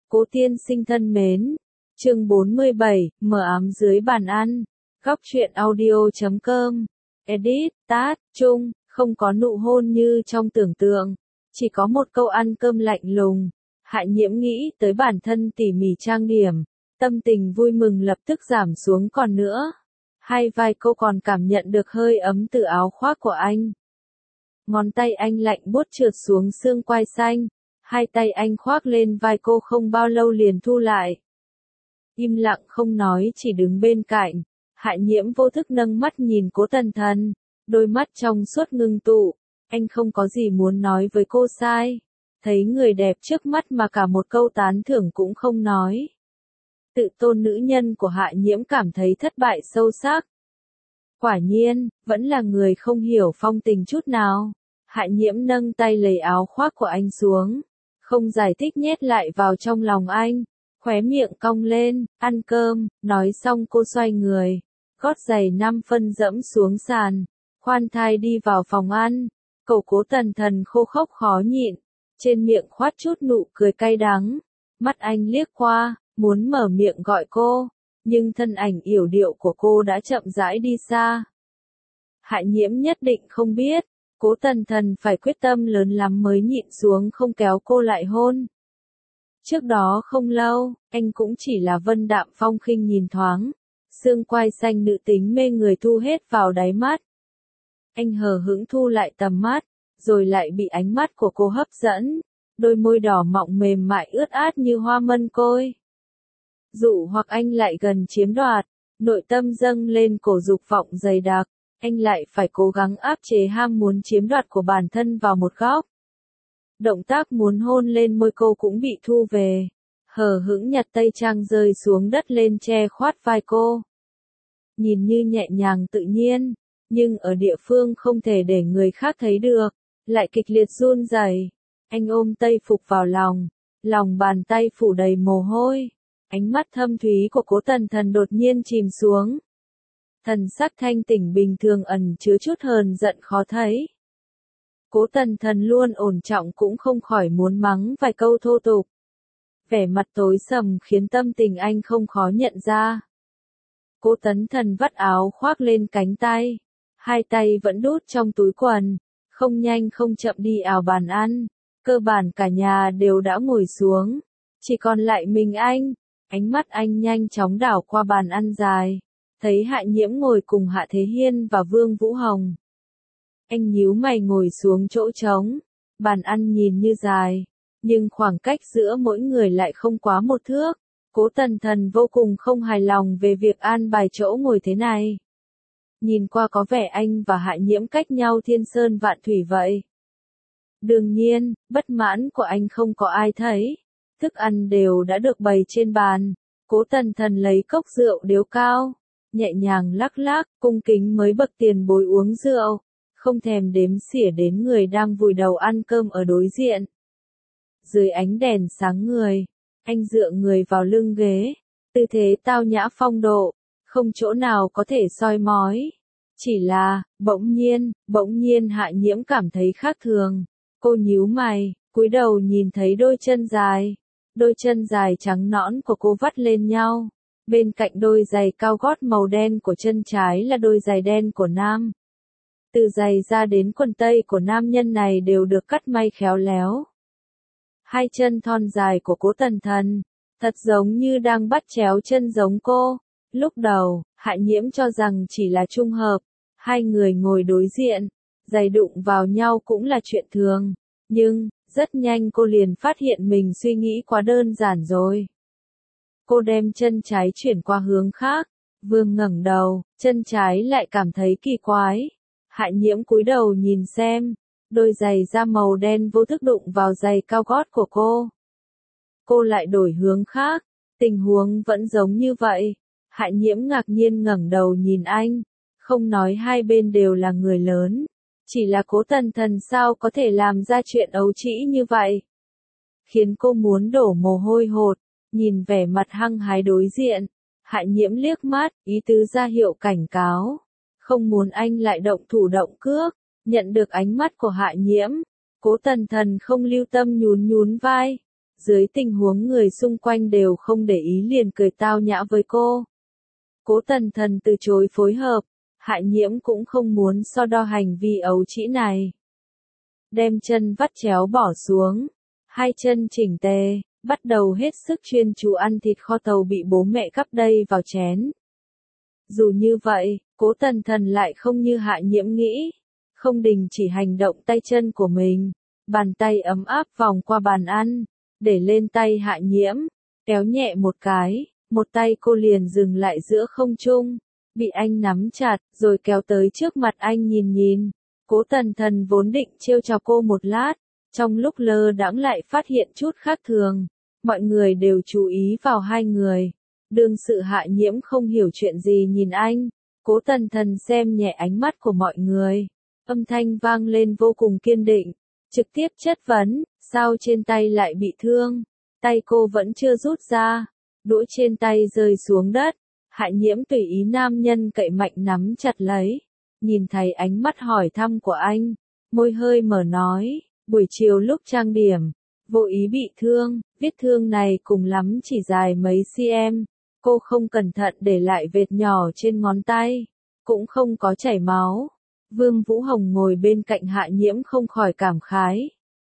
Cố tiên sinh thân mến, chương 47, mờ ám dưới bàn ăn, góc truyện audio.com, edit, tat, chung, không có nụ hôn như trong tưởng tượng, chỉ có một câu ăn cơm lạnh lùng. Hạ Nhiễm nghĩ tới bản thân tỉ mỉ trang điểm, tâm tình vui mừng lập tức giảm xuống còn nữa. Hai vai cô còn cảm nhận được hơi ấm từ áo khoác của anh. Ngón tay anh lạnh buốt trượt xuống xương quai xanh, hai tay anh khoác lên vai cô không bao lâu liền thu lại. Im lặng không nói chỉ đứng bên cạnh, Hạ Nhiễm vô thức nâng mắt nhìn Cố Tần Thần, đôi mắt trong suốt ngưng tụ, anh không có gì muốn nói với cô sai. Thấy người đẹp trước mắt mà cả một câu tán thưởng cũng không nói. Tự tôn nữ nhân của Hạ Nhiễm cảm thấy thất bại sâu sắc. Quả nhiên, vẫn là người không hiểu phong tình chút nào. Hạ Nhiễm nâng tay lấy áo khoác của anh xuống, không giải thích nhét lại vào trong lòng anh, khóe miệng cong lên, ăn cơm, nói xong cô xoay người, gót giày 5 phân dẫm xuống sàn, khoan thai đi vào phòng ăn. Cậu Cố Tần Thần khô khốc khó nhịn, trên miệng khoát chút nụ cười cay đắng, mắt anh liếc qua, muốn mở miệng gọi cô, nhưng thân ảnh yểu điệu của cô đã chậm rãi đi xa. Hạ Nhiễm nhất định không biết, Cố Tần Thần phải quyết tâm lớn lắm mới nhịn xuống không kéo cô lại hôn. Trước đó không lâu, anh cũng chỉ là vân đạm phong khinh nhìn thoáng, xương quai xanh nữ tính mê người thu hết vào đáy mắt. Anh hờ hững thu lại tầm mắt, rồi lại bị ánh mắt của cô hấp dẫn, đôi môi đỏ mọng mềm mại ướt át như hoa mân côi. Dụ hoặc anh lại gần chiếm đoạt, nội tâm dâng lên cổ dục vọng dày đặc, anh lại phải cố gắng áp chế ham muốn chiếm đoạt của bản thân vào một góc. Động tác muốn hôn lên môi cô cũng bị thu về, hờ hững nhặt tây trang rơi xuống đất lên che khoát vai cô. Nhìn như nhẹ nhàng tự nhiên, nhưng ở địa phương không thể để người khác thấy được, lại kịch liệt run rẩy. Anh ôm tây phục vào lòng, lòng bàn tay phủ đầy mồ hôi, ánh mắt thâm thúy của Cố Tần Thần đột nhiên chìm xuống. Thần sắc thanh tỉnh bình thường ẩn chứa chút hờn giận khó thấy. Cố Tần Thần luôn ổn trọng cũng không khỏi muốn mắng vài câu thô tục. Vẻ mặt tối sầm khiến tâm tình anh không khó nhận ra. Cố Tần Thần vắt áo khoác lên cánh tay, hai tay vẫn đút trong túi quần, không nhanh không chậm đi ào bàn ăn, cơ bản cả nhà đều đã ngồi xuống, chỉ còn lại mình anh. Ánh mắt anh nhanh chóng đảo qua bàn ăn dài, thấy Hạ Nhiễm ngồi cùng Hạ Thế Hiên và Vương Vũ Hồng. Anh nhíu mày ngồi xuống chỗ trống, bàn ăn nhìn như dài, nhưng khoảng cách giữa mỗi người lại không quá 1 thước. Cố Tần Thần vô cùng không hài lòng về việc an bài chỗ ngồi thế này. Nhìn qua có vẻ anh và Hạ Nhiễm cách nhau thiên sơn vạn thủy vậy. Đương nhiên, bất mãn của anh không có ai thấy. Thức ăn đều đã được bày trên bàn, Cố Tần Thần lấy cốc rượu điếu cao, nhẹ nhàng lắc lắc, cung kính mới bậc tiền bối uống rượu, không thèm đếm xỉa đến người đang vùi đầu ăn cơm ở đối diện. Dưới ánh đèn sáng người, anh dựa người vào lưng ghế, tư thế tao nhã phong độ, không chỗ nào có thể soi mói. Chỉ là, bỗng nhiên Hạ Nhiễm cảm thấy khác thường, cô nhíu mày, cúi đầu nhìn thấy đôi chân dài trắng nõn của cô vắt lên nhau, bên cạnh đôi giày cao gót màu đen của chân trái là đôi giày đen của nam. Từ giày ra đến quần tây của nam nhân này đều được cắt may khéo léo. Hai chân thon dài của Cố Tần Thần, thật giống như đang bắt chéo chân giống cô. Lúc đầu, Hạ Nhiễm cho rằng chỉ là trùng hợp, hai người ngồi đối diện, giày đụng vào nhau cũng là chuyện thường, nhưng rất nhanh cô liền phát hiện mình suy nghĩ quá đơn giản rồi. Cô đem chân trái chuyển qua hướng khác, vừa ngẩng đầu, chân trái lại cảm thấy kỳ quái. Hạ Nhiễm cúi đầu nhìn xem, đôi giày da màu đen vô thức đụng vào giày cao gót của cô. Cô lại đổi hướng khác, tình huống vẫn giống như vậy. Hạ Nhiễm ngạc nhiên ngẩng đầu nhìn anh, không nói hai bên đều là người lớn, chỉ là Cố Tần Thần sao có thể làm ra chuyện ấu trĩ như vậy. Khiến cô muốn đổ mồ hôi hột, nhìn vẻ mặt hăng hái đối diện, Hạ Nhiễm liếc mắt, ý tứ ra hiệu cảnh cáo, không muốn anh lại động thủ động cước. Nhận được ánh mắt của Hạ Nhiễm, Cố Tần Thần không lưu tâm nhún nhún vai, dưới tình huống người xung quanh đều không để ý liền cười tao nhã với cô. Cố Tần Thần từ chối phối hợp, Hạ Nhiễm cũng không muốn so đo hành vi ấu trĩ này. Đem chân vắt chéo bỏ xuống, hai chân chỉnh tề, bắt đầu hết sức chuyên chú ăn thịt kho tàu bị bố mẹ gắp đầy vào chén. Dù như vậy, Cố Tần Thần lại không như Hạ Nhiễm nghĩ, không đình chỉ hành động tay chân của mình, bàn tay ấm áp vòng qua bàn ăn, để lên tay Hạ Nhiễm, kéo nhẹ một cái, một tay cô liền dừng lại giữa không trung, bị anh nắm chặt, rồi kéo tới trước mặt anh nhìn nhìn. Cố Tần Thần vốn định trêu chọc cô một lát, trong lúc lơ đãng lại phát hiện chút khác thường, mọi người đều chú ý vào hai người. Đương sự Hạ Nhiễm không hiểu chuyện gì nhìn anh, Cố Tần Thần xem nhẹ ánh mắt của mọi người, âm thanh vang lên vô cùng kiên định, trực tiếp chất vấn, sao trên tay lại bị thương, tay cô vẫn chưa rút ra, đũa trên tay rơi xuống đất, Hạ Nhiễm tùy ý nam nhân cậy mạnh nắm chặt lấy, nhìn thấy ánh mắt hỏi thăm của anh, môi hơi mở nói, buổi chiều lúc trang điểm, vô ý bị thương, vết thương này cùng lắm chỉ dài mấy cm. Cô không cẩn thận để lại vệt nhỏ trên ngón tay, cũng không có chảy máu. Vương Vũ Hồng ngồi bên cạnh Hạ Nhiễm không khỏi cảm khái.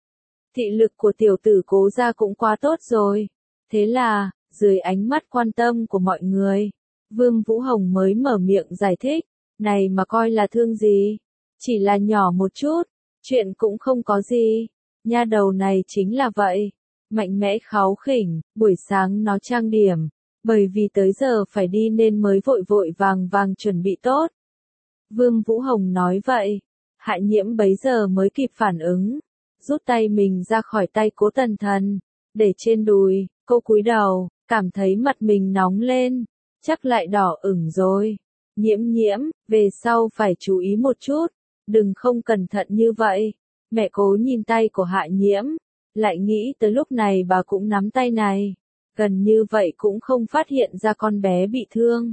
Thị lực của tiểu tử Cố gia cũng quá tốt rồi. Thế là, dưới ánh mắt quan tâm của mọi người, Vương Vũ Hồng mới mở miệng giải thích, này mà coi là thương gì? Chỉ là nhỏ một chút, chuyện cũng không có gì. Nha đầu này chính là vậy, mạnh mẽ kháu khỉnh, buổi sáng nó trang điểm. Bởi vì tới giờ phải đi nên mới vội vội vàng vàng chuẩn bị tốt. Vương Vũ Hồng nói vậy, Hạ Nhiễm bấy giờ mới kịp phản ứng, rút tay mình ra khỏi tay Cố Tần Thần, để trên đùi, cô cúi đầu, cảm thấy mặt mình nóng lên, chắc lại đỏ ửng rồi. Nhiễm Nhiễm, về sau phải chú ý một chút, đừng không cẩn thận như vậy. Mẹ Cố nhìn tay của Hạ Nhiễm, lại nghĩ tới lúc này bà cũng nắm tay này. Gần như vậy cũng không phát hiện ra con bé bị thương.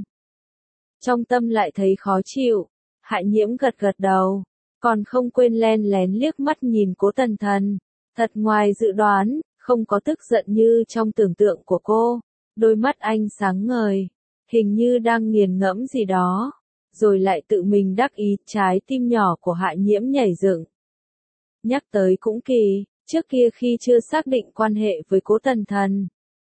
Trong tâm lại thấy khó chịu, Hạ Nhiễm gật gật đầu, còn không quên len lén liếc mắt nhìn Cố Tần Thần. Thật ngoài dự đoán, không có tức giận như trong tưởng tượng của cô, đôi mắt anh sáng ngời, hình như đang nghiền ngẫm gì đó, rồi lại tự mình đắc ý, trái tim nhỏ của Hạ Nhiễm nhảy dựng. Nhắc tới cũng kỳ, trước kia khi chưa xác định quan hệ với Cố Tần Thần,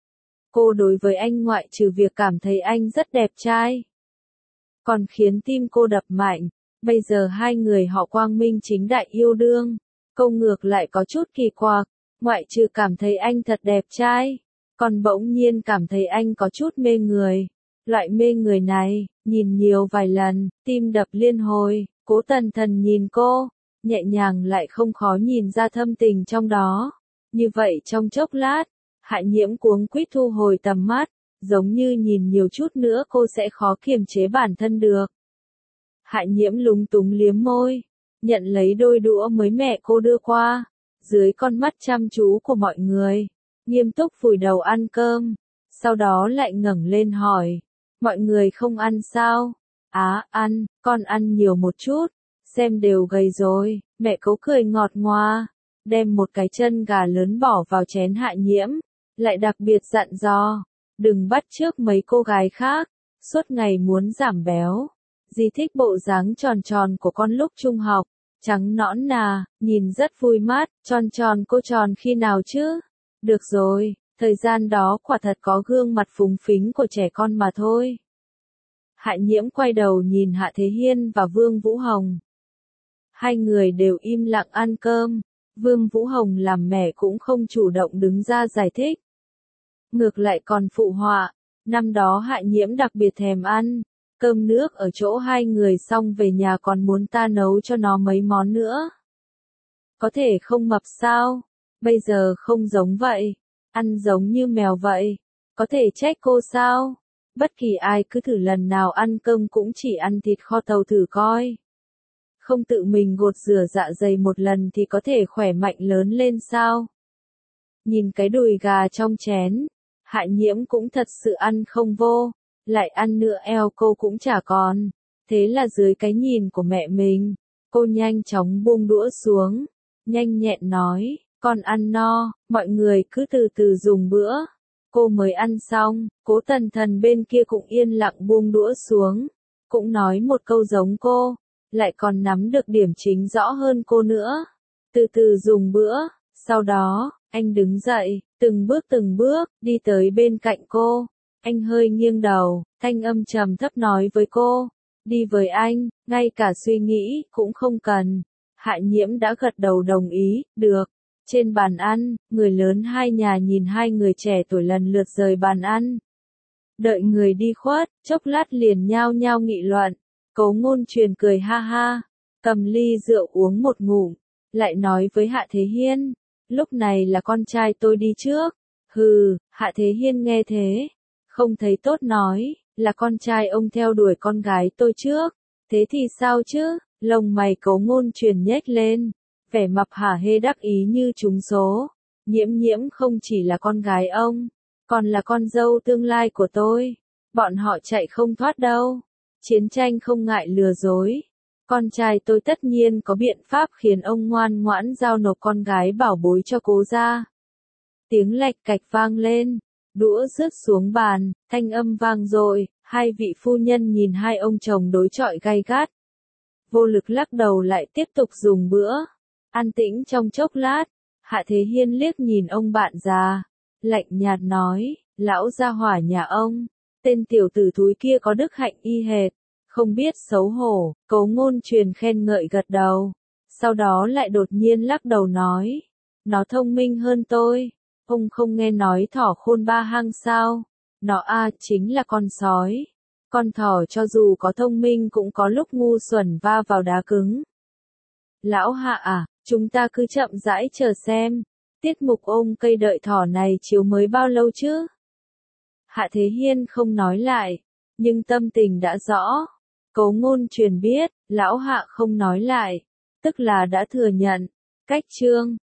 cô đối với anh ngoại trừ việc cảm thấy anh rất đẹp trai, còn khiến tim cô đập mạnh. Bây giờ hai người họ quang minh chính đại yêu đương, câu ngược lại có chút kỳ quặc, ngoại trừ cảm thấy anh thật đẹp trai, còn bỗng nhiên cảm thấy anh có chút mê người. Loại mê người này, nhìn nhiều vài lần, tim đập liên hồi. Cố Tần Thần nhìn cô, nhẹ nhàng lại không khó nhìn ra thâm tình trong đó. Như vậy trong chốc lát, Hạ Nhiễm cuống quýt thu hồi tầm mắt, giống như nhìn nhiều chút nữa cô sẽ khó kiềm chế bản thân được. Hạ Nhiễm lúng túng liếm môi, nhận lấy đôi đũa mới mẹ cô đưa qua, dưới con mắt chăm chú của mọi người, nghiêm túc vùi đầu ăn cơm, sau đó lại ngẩng lên hỏi, mọi người không ăn sao? Á, ăn, con ăn nhiều một chút, xem đều gầy rồi. Mẹ Cố cười ngọt ngoa, đem một cái chân gà lớn bỏ vào chén Hạ Nhiễm, lại đặc biệt dặn dò, đừng bắt chước mấy cô gái khác, suốt ngày muốn giảm béo. Dì thích bộ dáng tròn tròn của con lúc trung học, trắng nõn nà, nhìn rất vui mắt, tròn tròn cô tròn khi nào chứ? Được rồi, thời gian đó quả thật có gương mặt phúng phính của trẻ con mà thôi. Hạ Nhiễm quay đầu nhìn Hạ Thế Hiên và Vương Vũ Hồng. Hai người đều im lặng ăn cơm, Vương Vũ Hồng làm mẹ cũng không chủ động đứng ra giải thích. Ngược lại còn phụ họa, năm đó Hạ Nhiễm đặc biệt thèm ăn cơm nước ở chỗ hai người xong về nhà còn muốn ta nấu cho nó mấy món nữa. Có thể không mập sao? Bây giờ không giống vậy, ăn giống như mèo vậy, có thể trách cô sao? Bất kỳ ai cứ thử lần nào ăn cơm cũng chỉ ăn thịt kho tàu thử coi. Không tự mình gột rửa dạ dày một lần thì có thể khỏe mạnh lớn lên sao? Nhìn cái đùi gà trong chén, Hạ Nhiễm cũng thật sự ăn không vô, lại ăn nữa eo cô cũng chả còn. Thế là dưới cái nhìn của mẹ mình, cô nhanh chóng buông đũa xuống, nhanh nhẹn nói, Con ăn no, mọi người cứ từ từ dùng bữa. Cô mới ăn xong, Cố Tần Thần bên kia cũng yên lặng buông đũa xuống, cũng nói một câu giống cô, lại còn nắm được điểm chính rõ hơn cô nữa. Từ từ dùng bữa, sau đó, anh đứng dậy, từng bước, đi tới bên cạnh cô. Anh hơi nghiêng đầu, thanh âm trầm thấp nói với cô, đi với anh, ngay cả suy nghĩ cũng không cần. Hạ Nhiễm đã gật đầu đồng ý, được. Trên bàn ăn, người lớn hai nhà nhìn hai người trẻ tuổi lần lượt rời bàn ăn. Đợi người đi khuất, chốc lát liền nhao nhao nghị luận. Cố Ngôn Truyền cười ha ha, cầm ly rượu uống một ngụm, lại nói với Hạ Thế Hiên, lúc này là con trai tôi đi trước. Hừ, Hạ Thế Hiên nghe thế, không thấy tốt nói, là con trai ông theo đuổi con gái tôi trước. Thế thì sao chứ? Lông mày Cố Ngôn Truyền nhếch lên, vẻ mặt hả hê đắc ý như trúng số. Nhiễm Nhiễm không chỉ là con gái ông, còn là con dâu tương lai của tôi. Bọn họ chạy không thoát đâu. Chiến tranh không ngại lừa dối. Con trai tôi tất nhiên có biện pháp khiến ông ngoan ngoãn giao nộp con gái bảo bối cho Cố gia. Tiếng lạch cạch vang lên, đũa rớt xuống bàn, thanh âm vang dội, hai vị phu nhân nhìn hai ông chồng đối chọi gay gắt. Vô lực lắc đầu lại tiếp tục dùng bữa. An tĩnh trong chốc lát, Hạ Thế Hiên liếc nhìn ông bạn già, lạnh nhạt nói, lão gia hỏa nhà ông, tên tiểu tử thúi kia có đức hạnh y hệt, không biết xấu hổ. Cố Ngôn Truyền khen ngợi gật đầu, sau đó lại đột nhiên lắc đầu nói, nó thông minh hơn tôi, ông không nghe nói thỏ khôn ba hang sao, nó chính là con sói. Con thỏ cho dù có thông minh cũng có lúc ngu xuẩn va vào đá cứng. Lão Hạ chúng ta cứ chậm rãi chờ xem, tiết mục ôm cây đợi thỏ này chiếu mới bao lâu chứ? Hạ Thế Hiên không nói lại, nhưng tâm tình đã rõ. Cố Ngôn Truyền biết, lão Hạ không nói lại, tức là đã thừa nhận. Cách chương